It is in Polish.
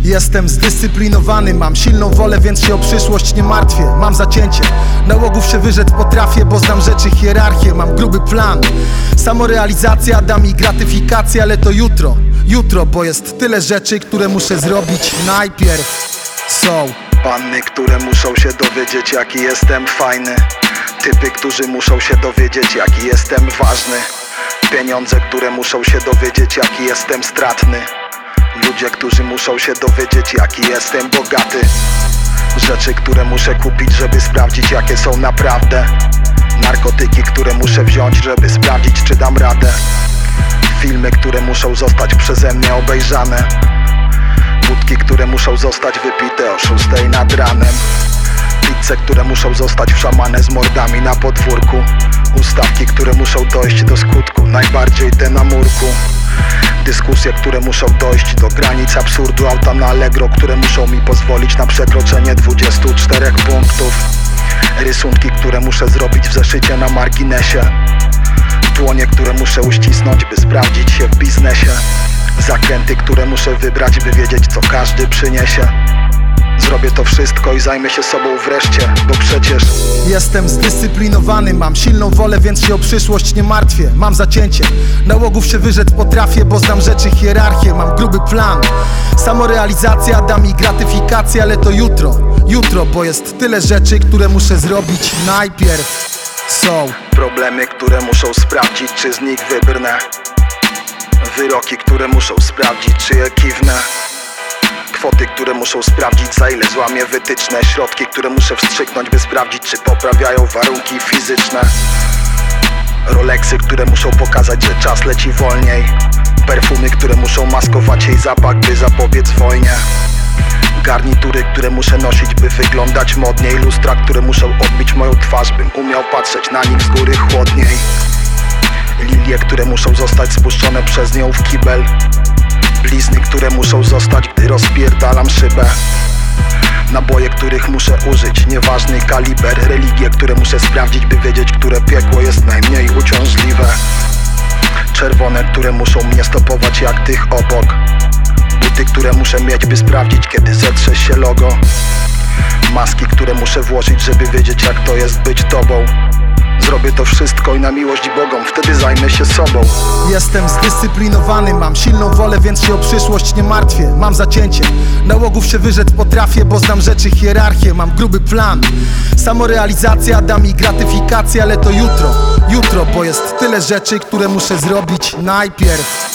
Jestem zdyscyplinowany, mam silną wolę, więc się o przyszłość nie martwię. Mam zacięcie, nałogów się wyrzec potrafię, bo znam rzeczy, hierarchię, mam gruby plan. Samorealizacja da mi gratyfikację, ale to jutro, bo jest tyle rzeczy, które muszę zrobić najpierw. Są panny, które muszą się dowiedzieć, jaki jestem fajny. Typy, którzy muszą się dowiedzieć, jaki jestem ważny. Pieniądze, które muszą się dowiedzieć, jaki jestem stratny. Ludzie, którzy muszą się dowiedzieć, jaki jestem bogaty. Rzeczy, które muszę kupić, żeby sprawdzić, jakie są naprawdę. Narkotyki, które muszę wziąć, żeby sprawdzić, czy dam radę. Filmy, które muszą zostać przeze mnie obejrzane. Wódki, które muszą zostać wypite o 6 nad ranem. Pizze, które muszą zostać wszamane z mordami na podwórku. Ustawki, które muszą dojść do skutku, najbardziej te na murku. Dyskusje, które muszą dojść do granic absurdu. Auta na Allegro, które muszą mi pozwolić na przekroczenie 24 punktów. Rysunki, które muszę zrobić w zeszycie na marginesie. Dłonie, które muszę uścisnąć, by sprawdzić się w biznesie. Zakręty, które muszę wybrać, by wiedzieć, co każdy przyniesie. Zrobię to wszystko i zajmę się sobą wreszcie, bo przecież jestem zdyscyplinowany, mam silną wolę, więc się o przyszłość nie martwię. Mam zacięcie, nałogów się wyrzec potrafię, bo znam rzeczy, hierarchię, mam gruby plan. Samorealizacja da mi gratyfikację, ale to jutro, bo jest tyle rzeczy, które muszę zrobić najpierw. Są problemy, które muszą sprawdzić, czy z nich wybrnę. Wyroki, które muszą sprawdzić, czy je kiwnę. Kwoty, które muszą sprawdzić, za ile złamię wytyczne. Środki, które muszę wstrzyknąć, by sprawdzić, czy poprawiają warunki fizyczne. Rolexy, które muszą pokazać, że czas leci wolniej. Perfumy, które muszą maskować jej zapach, by zapobiec wojnie. Garnitury, które muszę nosić, by wyglądać modniej. Lustra, które muszą odbić moją twarz, bym umiał patrzeć na nich z góry chłodniej. Lilie, które muszą zostać spuszczone przez nią w kibel. Blizny, które muszą zostać, gdy rozpierdalam szybę. Naboje, których muszę użyć, nieważny kaliber. Religie, które muszę sprawdzić, by wiedzieć, które piekło jest najmniej uciążliwe. Czerwone, które muszą mnie stopować jak tych obok. Buty, które muszę mieć, by sprawdzić, kiedy zetrze się logo. Maski, które muszę włożyć, żeby wiedzieć, jak to jest być tobą. Zrobię to wszystko i na miłość Bogom, wtedy zajmę się sobą. Jestem zdyscyplinowany, mam silną wolę, więc się o przyszłość nie martwię. Mam zacięcie, nałogów się wyrzec potrafię, bo znam rzeczy, hierarchię, mam gruby plan. Samorealizacja da mi gratyfikację, ale to jutro, bo jest tyle rzeczy, które muszę zrobić najpierw.